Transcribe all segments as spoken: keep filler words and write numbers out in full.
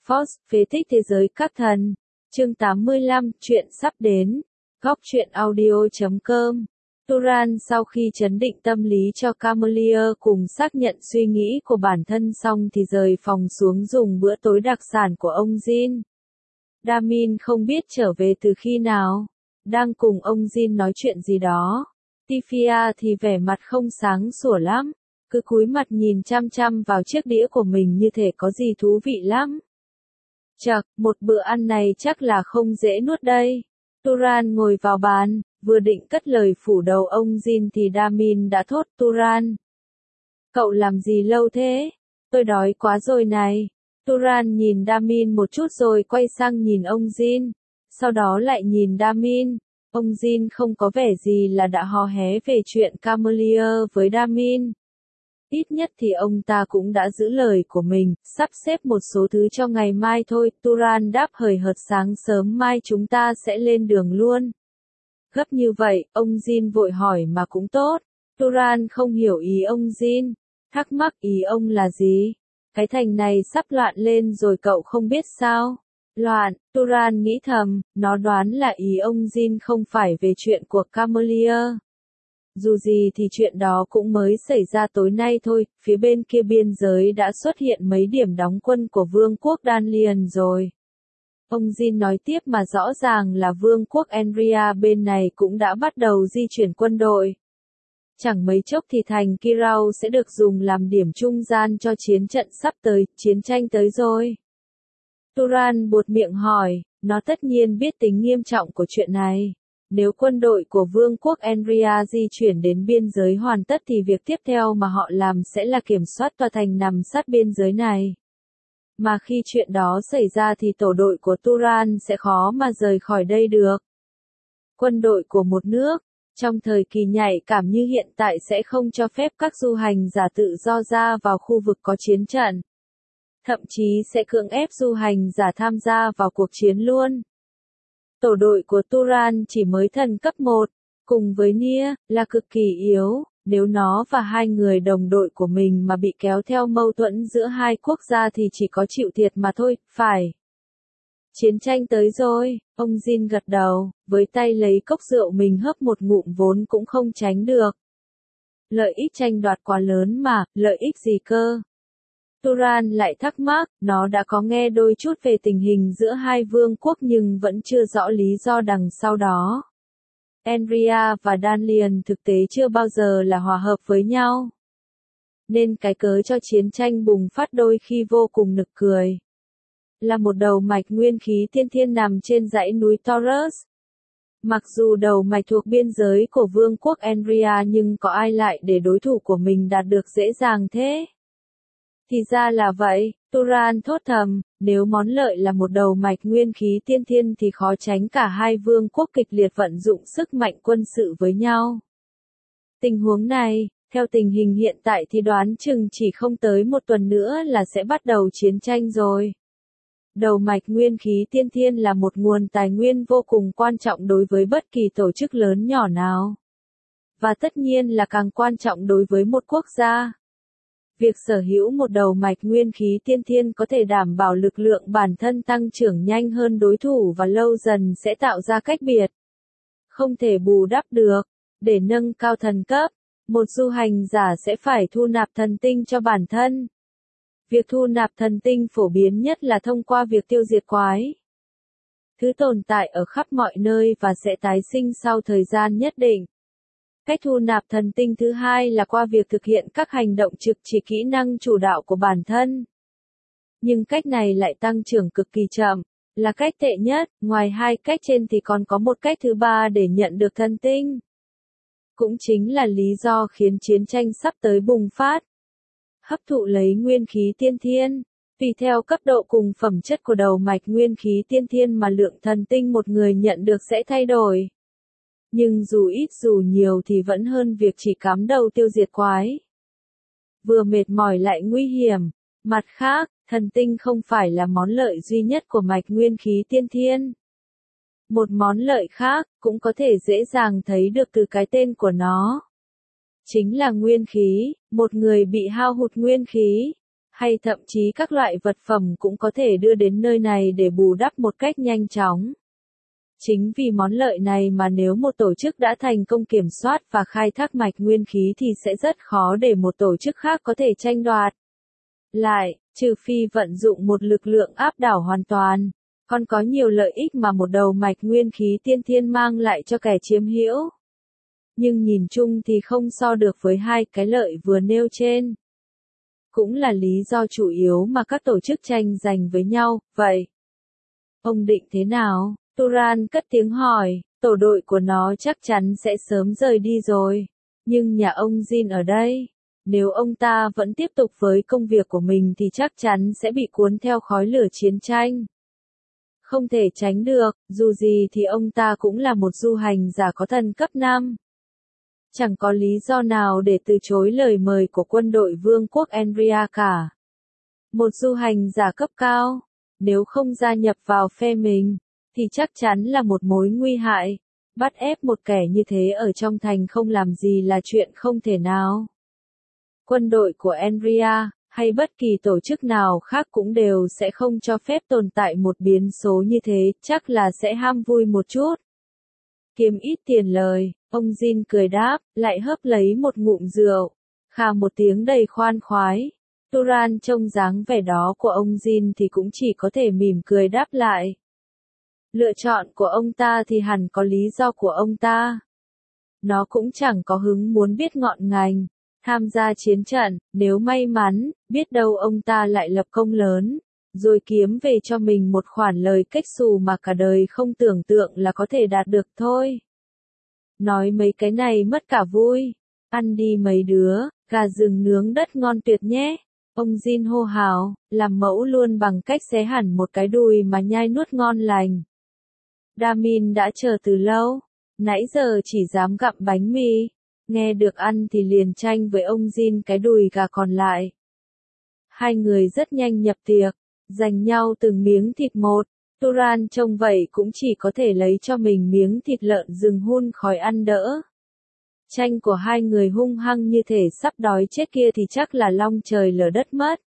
Force, phế tích thế giới các thần. Chương tám mươi lăm, chuyện sắp đến. Góc truyện audio chấm com. Turan sau khi chấn định tâm lý cho Camellia cùng xác nhận suy nghĩ của bản thân xong thì rời phòng xuống dùng bữa tối đặc sản của ông Jin. Damin không biết trở về từ khi nào. Đang cùng ông Jin nói chuyện gì đó. Tifia thì vẻ mặt không sáng sủa lắm. Cứ cúi mặt nhìn chăm chăm vào chiếc đĩa của mình như thể có gì thú vị lắm. Chậc, một bữa ăn này chắc là không dễ nuốt đây. Turan ngồi vào bàn, vừa định cất lời phủ đầu ông Jin thì Damin đã thốt Turan. Cậu làm gì lâu thế? Tôi đói quá rồi này. Turan nhìn Damin một chút rồi quay sang nhìn ông Jin. Sau đó lại nhìn Damin. Ông Jin không có vẻ gì là đã hò hé về chuyện Camellia với Damin. Ít nhất thì ông ta cũng đã giữ lời của mình, sắp xếp một số thứ cho ngày mai thôi. Turan đáp hời hợt sáng sớm mai chúng ta sẽ lên đường luôn. Gấp như vậy, ông Jin vội hỏi mà cũng tốt. Turan không hiểu ý ông Jin. Thắc mắc ý ông là gì? Cái thành này sắp loạn lên rồi cậu không biết sao? Loạn, Turan nghĩ thầm, nó đoán là ý ông Jin không phải về chuyện của Camellia. Dù gì thì chuyện đó cũng mới xảy ra tối nay thôi, phía bên kia biên giới đã xuất hiện mấy điểm đóng quân của Vương quốc Danlian rồi. Ông Jin nói tiếp mà rõ ràng là Vương quốc Enria bên này cũng đã bắt đầu di chuyển quân đội. Chẳng mấy chốc thì thành Kirau sẽ được dùng làm điểm trung gian cho chiến trận sắp tới, chiến tranh tới rồi. Turan buột miệng hỏi, nó tất nhiên biết tính nghiêm trọng của chuyện này. Nếu quân đội của Vương quốc Enria di chuyển đến biên giới hoàn tất thì việc tiếp theo mà họ làm sẽ là kiểm soát tòa thành nằm sát biên giới này. Mà khi chuyện đó xảy ra thì tổ đội của Turan sẽ khó mà rời khỏi đây được. Quân đội của một nước, trong thời kỳ nhạy cảm như hiện tại sẽ không cho phép các du hành giả tự do ra vào khu vực có chiến trận. Thậm chí sẽ cưỡng ép du hành giả tham gia vào cuộc chiến luôn. Tổ đội của Turan chỉ mới thần cấp một, cùng với Nia, là cực kỳ yếu, nếu nó và hai người đồng đội của mình mà bị kéo theo mâu thuẫn giữa hai quốc gia thì chỉ có chịu thiệt mà thôi, phải. Chiến tranh tới rồi, ông Jin gật đầu, với tay lấy cốc rượu mình hớp một ngụm vốn cũng không tránh được. Lợi ích tranh đoạt quá lớn mà, lợi ích gì cơ? Turan lại thắc mắc, nó đã có nghe đôi chút về tình hình giữa hai vương quốc nhưng vẫn chưa rõ lý do đằng sau đó. Enria và Danlian thực tế chưa bao giờ là hòa hợp với nhau. Nên cái cớ cho chiến tranh bùng phát đôi khi vô cùng nực cười. Là một đầu mạch nguyên khí tiên thiên nằm trên dãy núi Taurus. Mặc dù đầu mạch thuộc biên giới của vương quốc Enria nhưng có ai lại để đối thủ của mình đạt được dễ dàng thế? Thì ra là vậy, Turan thốt thầm, nếu món lợi là một đầu mạch nguyên khí tiên thiên thì khó tránh cả hai vương quốc kịch liệt vận dụng sức mạnh quân sự với nhau. Tình huống này, theo tình hình hiện tại thì đoán chừng chỉ không tới một tuần nữa là sẽ bắt đầu chiến tranh rồi. Đầu mạch nguyên khí tiên thiên là một nguồn tài nguyên vô cùng quan trọng đối với bất kỳ tổ chức lớn nhỏ nào. Và tất nhiên là càng quan trọng đối với một quốc gia. Việc sở hữu một đầu mạch nguyên khí tiên thiên có thể đảm bảo lực lượng bản thân tăng trưởng nhanh hơn đối thủ và lâu dần sẽ tạo ra cách biệt. Không thể bù đắp được. Để nâng cao thần cấp, một du hành giả sẽ phải thu nạp thần tinh cho bản thân. Việc thu nạp thần tinh phổ biến nhất là thông qua việc tiêu diệt quái. Thứ tồn tại ở khắp mọi nơi và sẽ tái sinh sau thời gian nhất định. Cách thu nạp thần tinh thứ hai là qua việc thực hiện các hành động trực chỉ kỹ năng chủ đạo của bản thân. Nhưng cách này lại tăng trưởng cực kỳ chậm, là cách tệ nhất, ngoài hai cách trên thì còn có một cách thứ ba để nhận được thần tinh. Cũng chính là lý do khiến chiến tranh sắp tới bùng phát. Hấp thụ lấy nguyên khí tiên thiên, tùy theo cấp độ cùng phẩm chất của đầu mạch nguyên khí tiên thiên mà lượng thần tinh một người nhận được sẽ thay đổi. Nhưng dù ít dù nhiều thì vẫn hơn việc chỉ cắm đầu tiêu diệt quái. Vừa mệt mỏi lại nguy hiểm. Mặt khác, thần tinh không phải là món lợi duy nhất của mạch nguyên khí tiên thiên. Một món lợi khác, cũng có thể dễ dàng thấy được từ cái tên của nó. Chính là nguyên khí, một người bị hao hụt nguyên khí. hay thậm chí các loại vật phẩm cũng có thể đưa đến nơi này để bù đắp một cách nhanh chóng. Chính vì món lợi này mà nếu một tổ chức đã thành công kiểm soát và khai thác mạch nguyên khí thì sẽ rất khó để một tổ chức khác có thể tranh đoạt lại, trừ phi vận dụng một lực lượng áp đảo hoàn toàn. Còn có nhiều lợi ích mà một đầu mạch nguyên khí tiên thiên mang lại cho kẻ chiếm hữu. Nhưng nhìn chung thì không so được với hai cái lợi vừa nêu trên. Cũng là lý do chủ yếu mà các tổ chức tranh giành với nhau, vậy. Ông định thế nào? Turan cất tiếng hỏi, tổ đội của nó chắc chắn sẽ sớm rời đi rồi. Nhưng nhà ông Jin ở đây. Nếu ông ta vẫn tiếp tục với công việc của mình thì chắc chắn sẽ bị cuốn theo khói lửa chiến tranh. Không thể tránh được, dù gì thì ông ta cũng là một du hành giả có thần cấp năm. Chẳng có lý do nào để từ chối lời mời của quân đội vương quốc Enria cả. Một du hành giả cấp cao, nếu không gia nhập vào phe mình, thì chắc chắn là một mối nguy hại. Bắt ép một kẻ như thế ở trong thành không làm gì là chuyện không thể nào. Quân đội của Enria, hay bất kỳ tổ chức nào khác cũng đều sẽ không cho phép tồn tại một biến số như thế, chắc là sẽ ham vui một chút. Kiếm ít tiền lời, ông Jin cười đáp, lại hớp lấy một ngụm rượu, khà một tiếng đầy khoan khoái. Turan trông dáng vẻ đó của ông Jin thì cũng chỉ có thể mỉm cười đáp lại. Lựa chọn của ông ta thì hẳn có lý do của ông ta. Nó cũng chẳng có hứng muốn biết ngọn ngành. Tham gia chiến trận, nếu may mắn, biết đâu ông ta lại lập công lớn, rồi kiếm về cho mình một khoản lời cách xù mà cả đời không tưởng tượng là có thể đạt được thôi. Nói mấy cái này mất cả vui. Ăn đi mấy đứa, gà rừng nướng đất ngon tuyệt nhé. Ông Jin hô hào, làm mẫu luôn bằng cách xé hẳn một cái đùi mà nhai nuốt ngon lành. Damin đã chờ từ lâu, nãy giờ chỉ dám gặm bánh mì. Nghe được ăn thì liền tranh với ông Jin cái đùi gà còn lại. Hai người rất nhanh nhập tiệc, giành nhau từng miếng thịt một. Turan trông vậy cũng chỉ có thể lấy cho mình miếng thịt lợn rừng hun khói ăn đỡ. Tranh của hai người hung hăng như thể sắp đói chết kia thì chắc là long trời lở đất mất.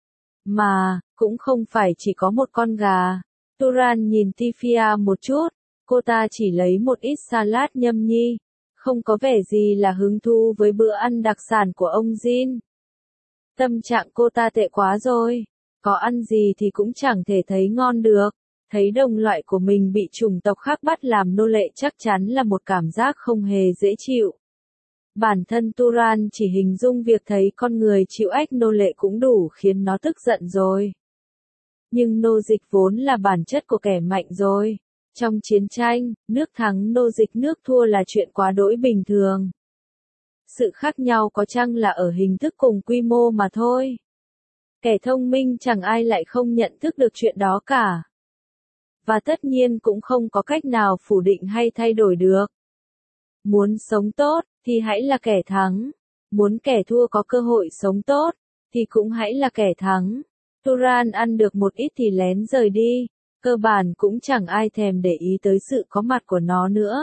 Mà, cũng không phải chỉ có một con gà. Turan nhìn Tifia một chút, cô ta chỉ lấy một ít salad nhâm nhi. Không có vẻ gì là hứng thú với bữa ăn đặc sản của ông Jin. Tâm trạng cô ta tệ quá rồi, có ăn gì thì cũng chẳng thể thấy ngon được, thấy đồng loại của mình bị chủng tộc khác bắt làm nô lệ chắc chắn là một cảm giác không hề dễ chịu. Bản thân Turan chỉ hình dung việc thấy con người chịu ách nô lệ cũng đủ khiến nó tức giận rồi. Nhưng nô dịch vốn là bản chất của kẻ mạnh rồi. Trong chiến tranh, nước thắng nô dịch nước thua là chuyện quá đỗi bình thường. Sự khác nhau có chăng là ở hình thức cùng quy mô mà thôi. Kẻ thông minh chẳng ai lại không nhận thức được chuyện đó cả. Và tất nhiên cũng không có cách nào phủ định hay thay đổi được. Muốn sống tốt, thì hãy là kẻ thắng. Muốn kẻ thua có cơ hội sống tốt, thì cũng hãy là kẻ thắng. Turan ăn được một ít thì lén rời đi. Cơ bản cũng chẳng ai thèm để ý tới sự có mặt của nó nữa.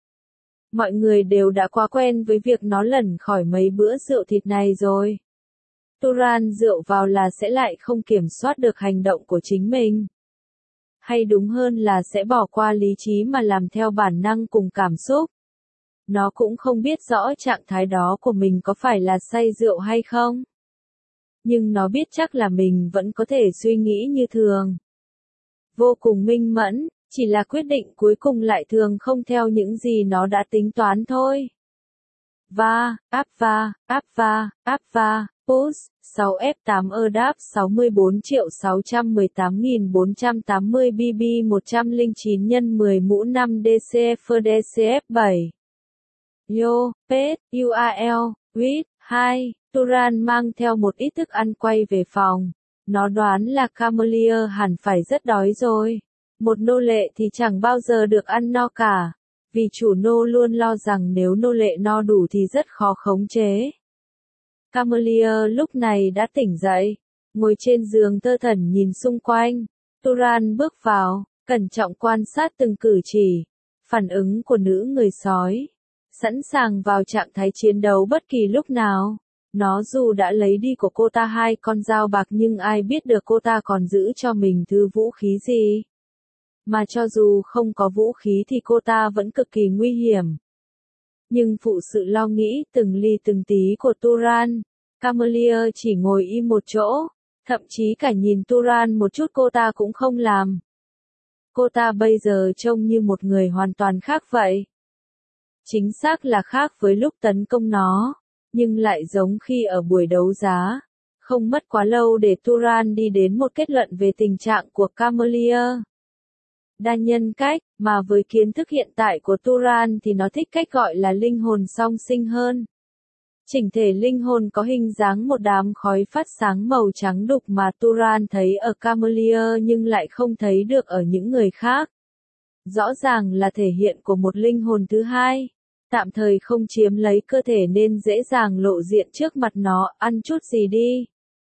Mọi người đều đã quá quen với việc nó lẩn khỏi mấy bữa rượu thịt này rồi. Turan rượu vào là sẽ lại không kiểm soát được hành động của chính mình. Hay đúng hơn là sẽ bỏ qua lý trí mà làm theo bản năng cùng cảm xúc. Nó cũng không biết rõ trạng thái đó của mình có phải là say rượu hay không. Nhưng nó biết chắc là mình vẫn có thể suy nghĩ như thường. Vô cùng minh mẫn, chỉ là quyết định cuối cùng lại thường không theo những gì nó đã tính toán thôi. Va, áp va, áp va, áp va, push, sáu F tám ơ đáp sáu mươi bốn triệu sáu trăm mười tám nghìn bốn trăm tám mươi B B một trăm lẻ chín nhân mười mũ năm D C F D C F bảy. Yo, Pet, U R L, Wit, hai, Turan mang theo một ít thức ăn quay về phòng. Nó đoán là Camelier hẳn phải rất đói rồi. Một nô lệ thì chẳng bao giờ được ăn no cả. Vì chủ nô luôn lo rằng nếu nô lệ no đủ thì rất khó khống chế. Camelier lúc này đã tỉnh dậy. Ngồi trên giường thơ thẩn nhìn xung quanh. Turan bước vào, cẩn trọng quan sát từng cử chỉ, phản ứng của nữ người sói. Sẵn sàng vào trạng thái chiến đấu bất kỳ lúc nào. Nó dù đã lấy đi của cô ta hai con dao bạc nhưng ai biết được cô ta còn giữ cho mình thứ vũ khí gì. Mà cho dù không có vũ khí thì cô ta vẫn cực kỳ nguy hiểm. Nhưng phụ sự lo nghĩ từng ly từng tí của Turan, Camelia chỉ ngồi im một chỗ, thậm chí cả nhìn Turan một chút cô ta cũng không làm. Cô ta bây giờ trông như một người hoàn toàn khác vậy. Chính xác là khác với lúc tấn công nó, nhưng lại giống khi ở buổi đấu giá. Không mất quá lâu để Turan đi đến một kết luận về tình trạng của Camelia. Đa nhân cách, mà với kiến thức hiện tại của Turan thì nó thích cách gọi là linh hồn song sinh hơn. Chỉnh thể linh hồn có hình dáng một đám khói phát sáng màu trắng đục mà Turan thấy ở Camelia nhưng lại không thấy được ở những người khác. Rõ ràng là thể hiện của một linh hồn thứ hai, tạm thời không chiếm lấy cơ thể nên dễ dàng lộ diện trước mặt nó, ăn chút gì đi.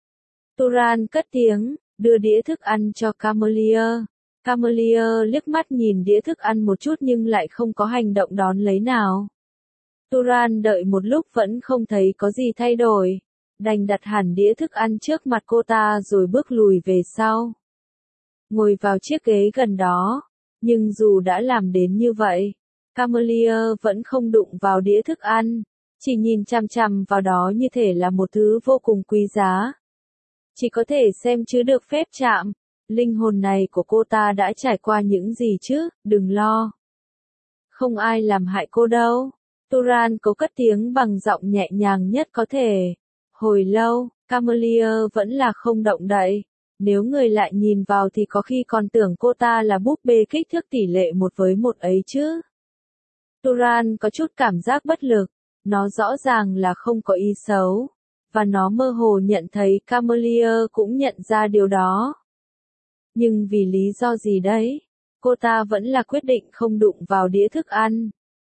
Turan cất tiếng, đưa đĩa thức ăn cho Camelia. Camelia liếc mắt nhìn đĩa thức ăn một chút nhưng lại không có hành động đón lấy nào. Turan đợi một lúc vẫn không thấy có gì thay đổi, đành đặt hẳn đĩa thức ăn trước mặt cô ta rồi bước lùi về sau. Ngồi vào chiếc ghế gần đó, nhưng dù đã làm đến như vậy, Camelia vẫn không đụng vào đĩa thức ăn, chỉ nhìn chằm chằm vào đó như thể là một thứ vô cùng quý giá. Chỉ có thể xem chứ được phép chạm. Linh hồn này của cô ta đã trải qua những gì chứ, đừng lo. Không ai làm hại cô đâu. Turan cố cất tiếng bằng giọng nhẹ nhàng nhất có thể. Hồi lâu, Camelia vẫn là không động đậy. Nếu người lại nhìn vào thì có khi còn tưởng cô ta là búp bê kích thước tỷ lệ một với một ấy chứ. Turan có chút cảm giác bất lực. Nó rõ ràng là không có ý xấu. Và nó mơ hồ nhận thấy Camelia cũng nhận ra điều đó. Nhưng vì lý do gì đấy, cô ta vẫn là quyết định không đụng vào đĩa thức ăn.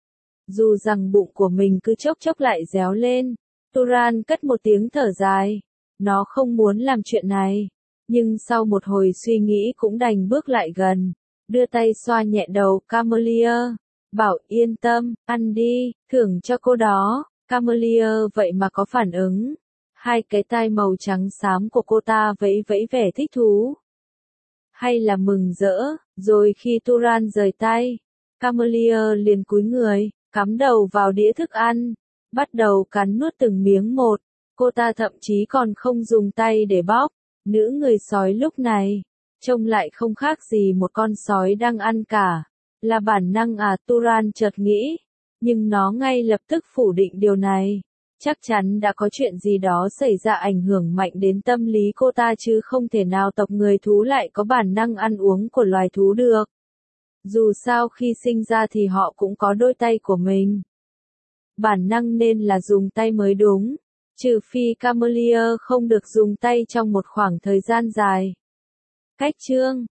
Dù rằng bụng của mình cứ chốc chốc lại réo lên, Turan cất một tiếng thở dài. Nó không muốn làm chuyện này, nhưng sau một hồi suy nghĩ cũng đành bước lại gần, đưa tay xoa nhẹ đầu Camelia, bảo yên tâm, ăn đi, thưởng cho cô đó. Camelia vậy mà có phản ứng. Hai cái tai màu trắng xám của cô ta vẫy vẫy vẻ thích thú. Hay là mừng rỡ, rồi khi Turan rời tay, Camelia liền cúi người, cắm đầu vào đĩa thức ăn, bắt đầu cắn nuốt từng miếng một, cô ta thậm chí còn không dùng tay để bóc. Nữ người sói lúc này, trông lại không khác gì một con sói đang ăn cả, là bản năng à, Turan chợt nghĩ, nhưng nó ngay lập tức phủ định điều này. Chắc chắn đã có chuyện gì đó xảy ra ảnh hưởng mạnh đến tâm lý cô ta chứ không thể nào tộc người thú lại có bản năng ăn uống của loài thú được. Dù sao khi sinh ra thì họ cũng có đôi tay của mình. Bản năng nên là dùng tay mới đúng, trừ phi Camelia không được dùng tay trong một khoảng thời gian dài. Cách chương